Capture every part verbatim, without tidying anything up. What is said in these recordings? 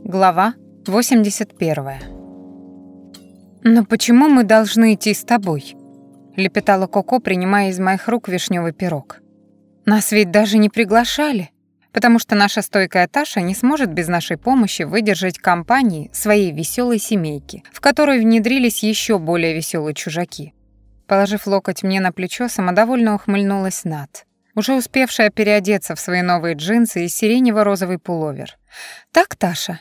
Глава восемьдесят первая. «Но почему мы должны идти с тобой?» — лепетала Коко, принимая из моих рук вишневый пирог. «Нас ведь даже не приглашали, потому что наша стойкая Таша не сможет без нашей помощи выдержать компании своей веселой семейки, в которую внедрились еще более веселые чужаки». Положив локоть мне на плечо, самодовольно ухмыльнулась Нат, уже успевшая переодеться в свои новые джинсы и сиренево-розовый пуловер. «Так, Таша?»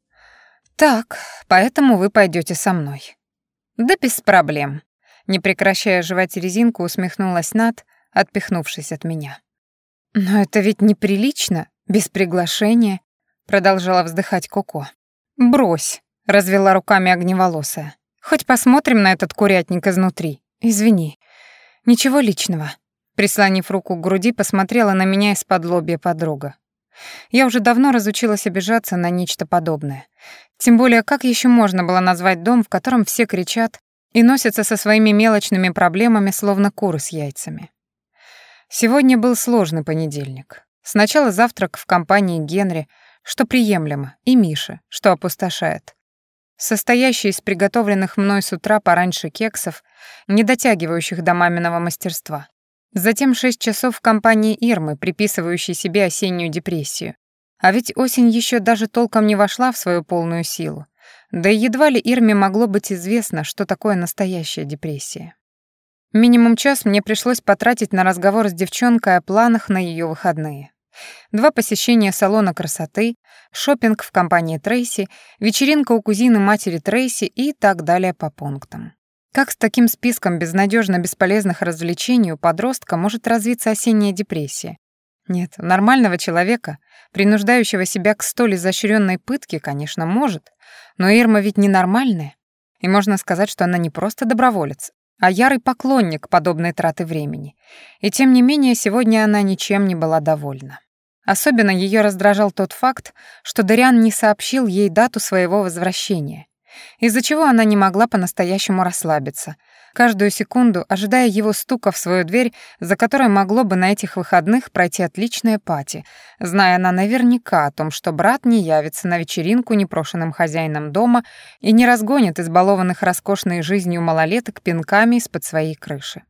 «Так, поэтому вы пойдете со мной». «Да без проблем», — не прекращая жевать резинку, усмехнулась Нат, отпихнувшись от меня. «Но это ведь неприлично, без приглашения», — продолжала вздыхать Коко. «Брось», — развела руками огневолосая. «Хоть посмотрим на этот курятник изнутри. Извини, ничего личного». Прислонив руку к груди, посмотрела на меня из-под лобья подруга. Я уже давно разучилась обижаться на нечто подобное. Тем более, как еще можно было назвать дом, в котором все кричат и носятся со своими мелочными проблемами, словно куры с яйцами. Сегодня был сложный понедельник. Сначала завтрак в компании Генри, что приемлемо, и Миши, что опустошает. Состоящий из приготовленных мной с утра пораньше кексов, не дотягивающих до маминого мастерства. Затем шесть часов в компании Ирмы, приписывающей себе осеннюю депрессию. А ведь осень еще даже толком не вошла в свою полную силу. Да и едва ли Ирме могло быть известно, что такое настоящая депрессия. Минимум час мне пришлось потратить на разговор с девчонкой о планах на ее выходные. Два посещения салона красоты, шопинг в компании Трейси, вечеринка у кузины матери Трейси и так далее по пунктам. Как с таким списком безнадежно бесполезных развлечений у подростка может развиться осенняя депрессия? Нет, у нормального человека, принуждающего себя к столь изощренной пытке, конечно, может, но Ирма ведь ненормальная, и можно сказать, что она не просто доброволец, а ярый поклонник подобной траты времени. И тем не менее, сегодня она ничем не была довольна. Особенно ее раздражал тот факт, что Дариан не сообщил ей дату своего возвращения, из-за чего она не могла по-настоящему расслабиться, каждую секунду ожидая его стука в свою дверь, за которой могло бы на этих выходных пройти отличное пати, зная она наверняка о том, что брат не явится на вечеринку непрошенным хозяином дома и не разгонит избалованных роскошной жизнью малолеток пинками из-под своей крыши.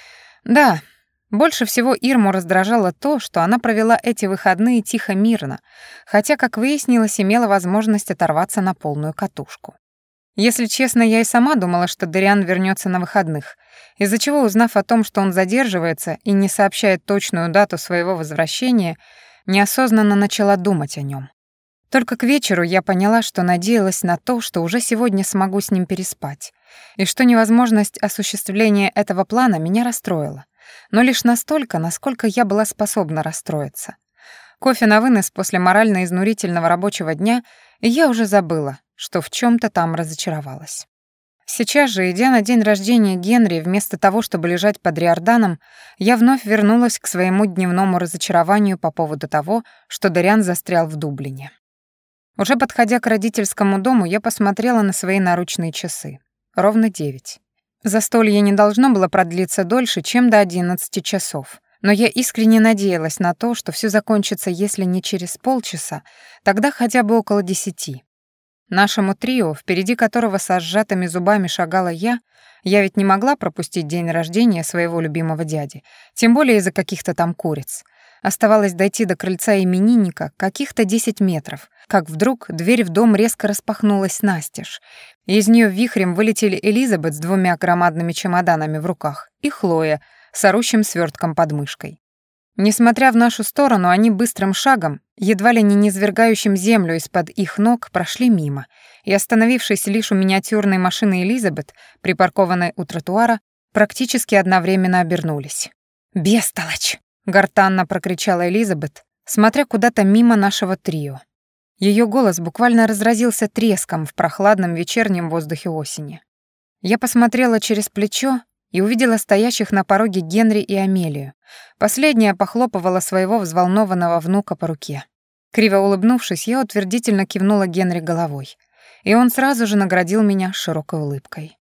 Да, больше всего Ирму раздражало то, что она провела эти выходные тихо-мирно, хотя, как выяснилось, имела возможность оторваться на полную катушку. Если честно, я и сама думала, что Дариан вернется на выходных, из-за чего, узнав о том, что он задерживается и не сообщает точную дату своего возвращения, неосознанно начала думать о нем. Только к вечеру я поняла, что надеялась на то, что уже сегодня смогу с ним переспать, и что невозможность осуществления этого плана меня расстроила, но лишь настолько, насколько я была способна расстроиться. Кофе на вынос после морально-изнурительного рабочего дня, и я уже забыла, что в чем-то там разочаровалась. Сейчас же, идя на день рождения Генри, вместо того, чтобы лежать под Риорданом, я вновь вернулась к своему дневному разочарованию по поводу того, что Дариан застрял в Дублине. Уже подходя к родительскому дому, я посмотрела на свои наручные часы. Ровно девять. Застолье не должно было продлиться дольше, чем до одиннадцати часов. Но я искренне надеялась на то, что все закончится, если не через полчаса, тогда хотя бы около десяти. Нашему трио, впереди которого со сжатыми зубами шагала я, я ведь не могла пропустить день рождения своего любимого дяди, тем более из-за каких-то там куриц. Оставалось дойти до крыльца именинника каких-то десять метров, как вдруг дверь в дом резко распахнулась настежь, и из нее вихрем вылетели Элизабет с двумя громадными чемоданами в руках и Хлоя с орущим свертком под мышкой. Несмотря в нашу сторону, они быстрым шагом, едва ли не низвергающим землю из-под их ног, прошли мимо, и, остановившись лишь у миниатюрной машины Элизабет, припаркованной у тротуара, практически одновременно обернулись. «Бестолочь!» — гортанно прокричала Элизабет, смотря куда-то мимо нашего трио. Ее голос буквально разразился треском в прохладном вечернем воздухе осени. Я посмотрела через плечо и увидела стоящих на пороге Генри и Амелию. Последняя похлопывала своего взволнованного внука по руке. Криво улыбнувшись, я утвердительно кивнула Генри головой, и он сразу же наградил меня широкой улыбкой.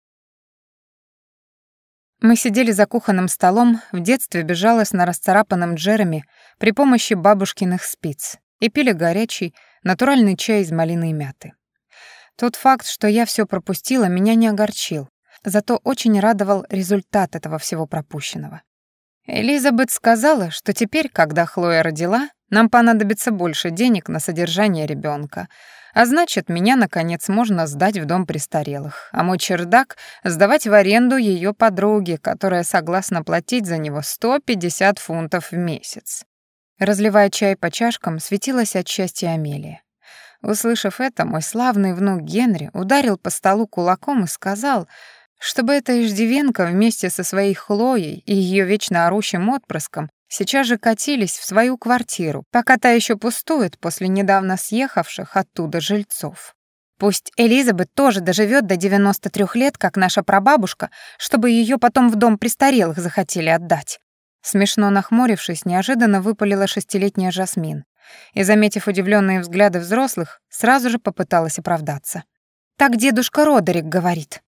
Мы сидели за кухонным столом, в детстве безжалостно расцарапанным Джереми при помощи бабушкиных спиц, и пили горячий, натуральный чай из малины и мяты. Тот факт, что я все пропустила, меня не огорчил, зато очень радовал результат этого всего пропущенного. Элизабет сказала, что теперь, когда Хлоя родила, нам понадобится больше денег на содержание ребенка, а значит, меня, наконец, можно сдать в дом престарелых, а мой чердак сдавать в аренду ее подруге, которая согласна платить за него сто пятьдесят фунтов в месяц. Разливая чай по чашкам, светилась от счастья Амелия. Услышав это, мой славный внук Генри ударил по столу кулаком и сказал, чтобы эта иждивенка вместе со своей Хлоей и ее вечно орущим отпрыском сейчас же катились в свою квартиру, пока та еще пустует после недавно съехавших оттуда жильцов. Пусть Элизабет тоже доживет до девяноста трёх лет, как наша прабабушка, чтобы ее потом в дом престарелых захотели отдать. Смешно нахмурившись, неожиданно выпалила шестилетняя Жасмин и, заметив удивленные взгляды взрослых, сразу же попыталась оправдаться. «Так дедушка Родерик говорит».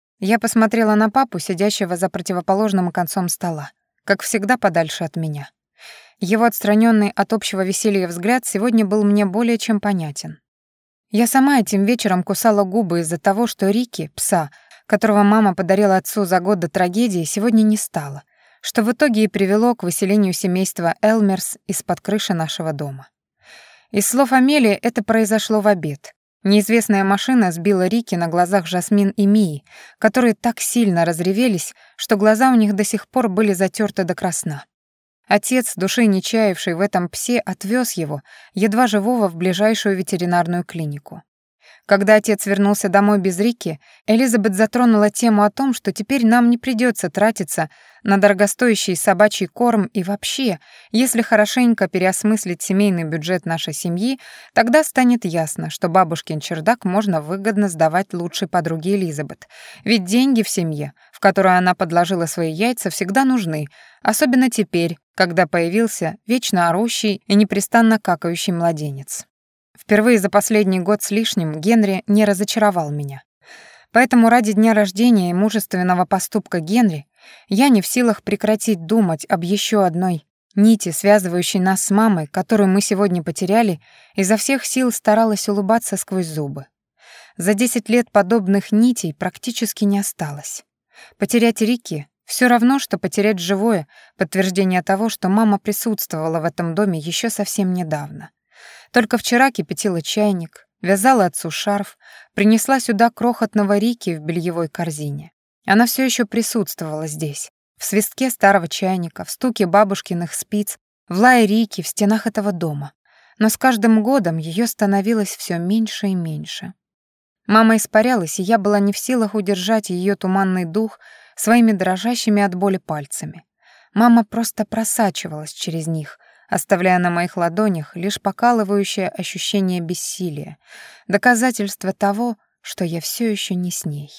Я посмотрела на папу, сидящего за противоположным концом стола, как всегда подальше от меня. Его отстраненный от общего веселья взгляд сегодня был мне более чем понятен. Я сама этим вечером кусала губы из-за того, что Рики, пса, которого мама подарила отцу за год до трагедии, сегодня не стало, что в итоге и привело к выселению семейства Элмерс из-под крыши нашего дома. Из слов Амелии это произошло в обед. Неизвестная машина сбила Рики на глазах Жасмин и Мии, которые так сильно разревелись, что глаза у них до сих пор были затерты до красна. Отец, души не чаявший в этом псе, отвез его, едва живого, в ближайшую ветеринарную клинику. Когда отец вернулся домой без Рики, Элизабет затронула тему о том, что теперь нам не придется тратиться на дорогостоящий собачий корм и вообще, если хорошенько переосмыслить семейный бюджет нашей семьи, тогда станет ясно, что бабушкин чердак можно выгодно сдавать лучшей подруге Элизабет. Ведь деньги в семье, в которую она подложила свои яйца, всегда нужны, особенно теперь, когда появился вечно орущий и непрестанно какающий младенец. Впервые за последний год с лишним Генри не разочаровал меня. Поэтому ради дня рождения и мужественного поступка Генри я не в силах прекратить думать об еще одной нити, связывающей нас с мамой, которую мы сегодня потеряли, изо всех сил старалась улыбаться сквозь зубы. За десять лет подобных нитей практически не осталось. Потерять Рики — все равно, что потерять живое подтверждение того, что мама присутствовала в этом доме еще совсем недавно. Только вчера кипятила чайник, вязала отцу шарф, принесла сюда крохотного Рики в бельевой корзине. Она все еще присутствовала здесь, в свистке старого чайника, в стуке бабушкиных спиц, в лае Рики в стенах этого дома. Но с каждым годом ее становилось все меньше и меньше. Мама испарялась, и я была не в силах удержать ее туманный дух своими дрожащими от боли пальцами. Мама просто просачивалась через них, оставляя на моих ладонях лишь покалывающее ощущение бессилия, доказательство того, что я все еще не с ней.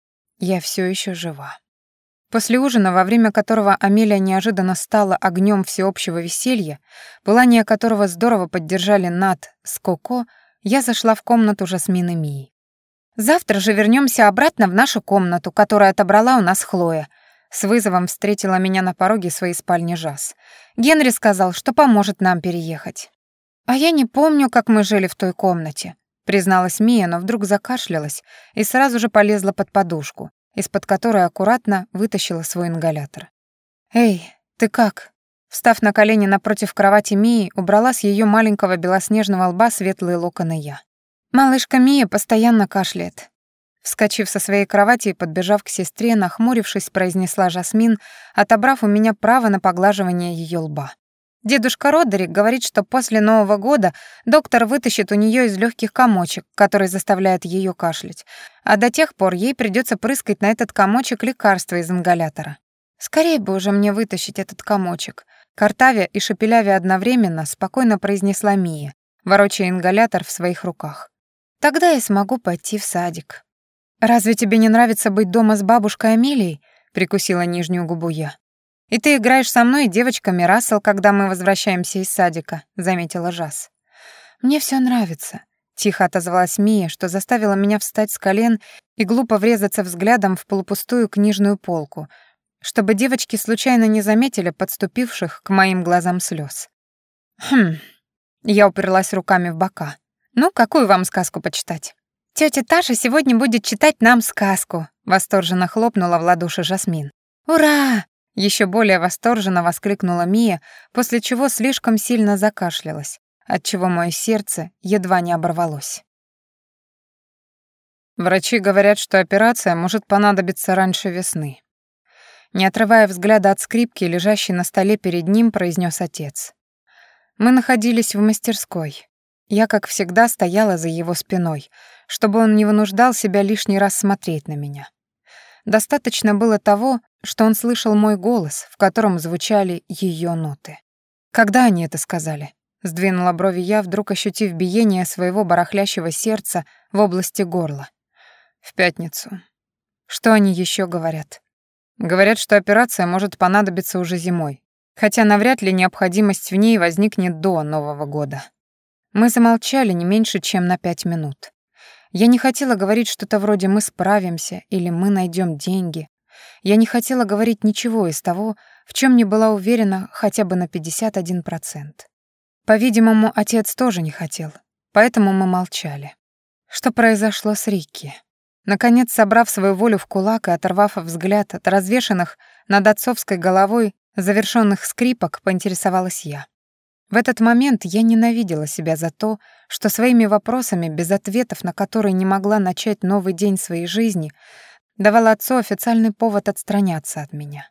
Я все еще жива. После ужина, во время которого Амелия неожиданно стала огнем всеобщего веселья, пылание которого здорово поддержали Нат с Коко, я зашла в комнату Жасмин и Мии. «Завтра же вернемся обратно в нашу комнату, которую отобрала у нас Хлоя», с вызовом встретила меня на пороге своей спальни Жас. «Генри сказал, что поможет нам переехать». «А я не помню, как мы жили в той комнате», призналась Мия, но вдруг закашлялась и сразу же полезла под подушку, из-под которой аккуратно вытащила свой ингалятор. «Эй, ты как?» Встав на колени напротив кровати Мии, убрала с ее маленького белоснежного лба светлые локоны я. «Малышка Мия постоянно кашляет». Вскочив со своей кровати и подбежав к сестре, нахмурившись, произнесла Жасмин, отобрав у меня право на поглаживание ее лба. «Дедушка Родерик говорит, что после Нового года доктор вытащит у нее из легких комочек, который заставляет ее кашлять, а до тех пор ей придется прыскать на этот комочек лекарства из ингалятора. Скорее бы уже мне вытащить этот комочек», картавя и шепелявя одновременно спокойно произнесла Мия, ворочая ингалятор в своих руках. «Тогда я смогу пойти в садик». «Разве тебе не нравится быть дома с бабушкой Амелией?» — прикусила нижнюю губу я. «И ты играешь со мной и девочками Рассел, когда мы возвращаемся из садика», — заметила Жас. «Мне все нравится», — тихо отозвалась Мия, что заставила меня встать с колен и глупо врезаться взглядом в полупустую книжную полку, чтобы девочки случайно не заметили подступивших к моим глазам слез. «Хм...» — я уперлась руками в бока. Ну, какую вам сказку почитать? Тётя Таша сегодня будет читать нам сказку, восторженно хлопнула в ладоши Жасмин. Ура! Ещё более восторженно воскликнула Мия, после чего слишком сильно закашлялась, отчего моё сердце едва не оборвалось. Врачи говорят, что операция может понадобиться раньше весны. Не отрывая взгляда от скрипки, лежащей на столе перед ним, произнёс отец. Мы находились в мастерской. Я, как всегда, стояла за его спиной, чтобы он не вынуждал себя лишний раз смотреть на меня. Достаточно было того, что он слышал мой голос, в котором звучали её ноты. «Когда они это сказали?» — сдвинула брови я, вдруг ощутив биение своего барахлящего сердца в области горла. «В пятницу». «Что они ещё говорят?» «Говорят, что операция может понадобиться уже зимой, хотя навряд ли необходимость в ней возникнет до Нового года». Мы замолчали не меньше, чем на пять минут. Я не хотела говорить что-то вроде «мы справимся» или «мы найдем деньги». Я не хотела говорить ничего из того, в чем не была уверена хотя бы на пятьдесят один процент. По-видимому, отец тоже не хотел, поэтому мы молчали. Что произошло с Рикки? Наконец, собрав свою волю в кулак и оторвав взгляд от развешанных над отцовской головой завершенных скрипок, поинтересовалась я. В этот момент я ненавидела себя за то, что своими вопросами, без ответов на которые не могла начать новый день своей жизни, давала отцу официальный повод отстраняться от меня.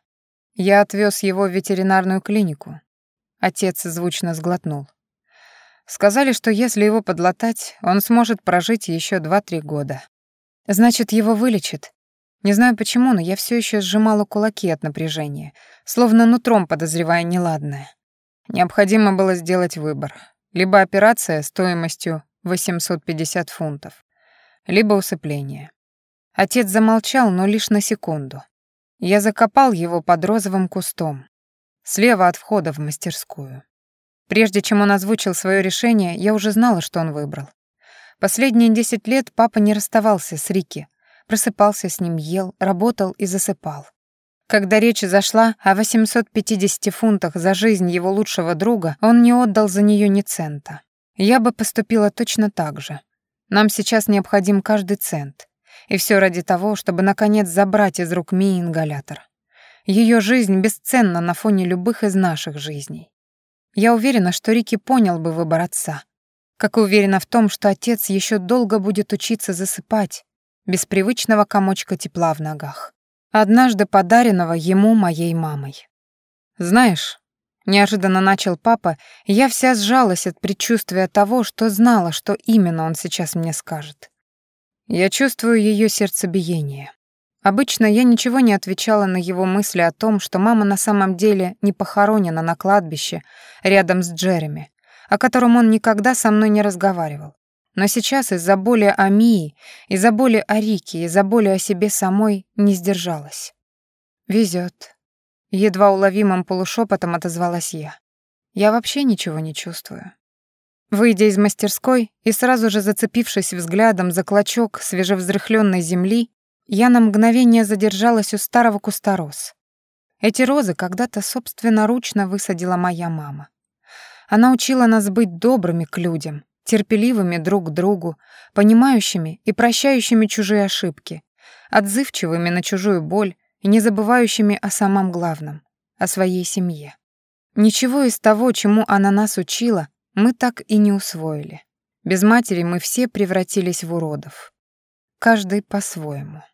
Я отвез его в ветеринарную клинику. Отец звучно сглотнул. Сказали, что если его подлатать, он сможет прожить еще два-три года. Значит, его вылечат. Не знаю почему, но я все еще сжимала кулаки от напряжения, словно нутром подозревая неладное. Необходимо было сделать выбор. Либо операция стоимостью восемьсот пятьдесят фунтов, либо усыпление. Отец замолчал, но лишь на секунду. Я закопал его под розовым кустом, слева от входа в мастерскую. Прежде чем он озвучил свое решение, я уже знала, что он выбрал. Последние десять лет папа не расставался с Рикки, просыпался с ним, ел, работал и засыпал. Когда речь зашла о восьмистах пятидесяти фунтах за жизнь его лучшего друга, он не отдал за нее ни цента. Я бы поступила точно так же. Нам сейчас необходим каждый цент. И все ради того, чтобы наконец забрать из рук Мии ингалятор. Ее жизнь бесценна на фоне любых из наших жизней. Я уверена, что Рикки понял бы выбор отца. Как и уверена в том, что отец еще долго будет учиться засыпать без привычного комочка тепла в ногах, однажды подаренного ему моей мамой. «Знаешь», — неожиданно начал папа, и я вся сжалась от предчувствия того, что знала, что именно он сейчас мне скажет. Я чувствую ее сердцебиение. Обычно я ничего не отвечала на его мысли о том, что мама на самом деле не похоронена на кладбище рядом с Джереми, о котором он никогда со мной не разговаривал. Но сейчас из-за боли о Мии, из-за боли о Рике, из-за боли о себе самой не сдержалась. «Везет», — едва уловимым полушепотом отозвалась я. «Я вообще ничего не чувствую». Выйдя из мастерской и сразу же зацепившись взглядом за клочок свежевзрыхлённой земли, я на мгновение задержалась у старого куста роз. Эти розы когда-то собственноручно высадила моя мама. Она учила нас быть добрыми к людям, терпеливыми друг к другу, понимающими и прощающими чужие ошибки, отзывчивыми на чужую боль и не забывающими о самом главном — о своей семье. Ничего из того, чему она нас учила, мы так и не усвоили. Без матери мы все превратились в уродов. Каждый по-своему.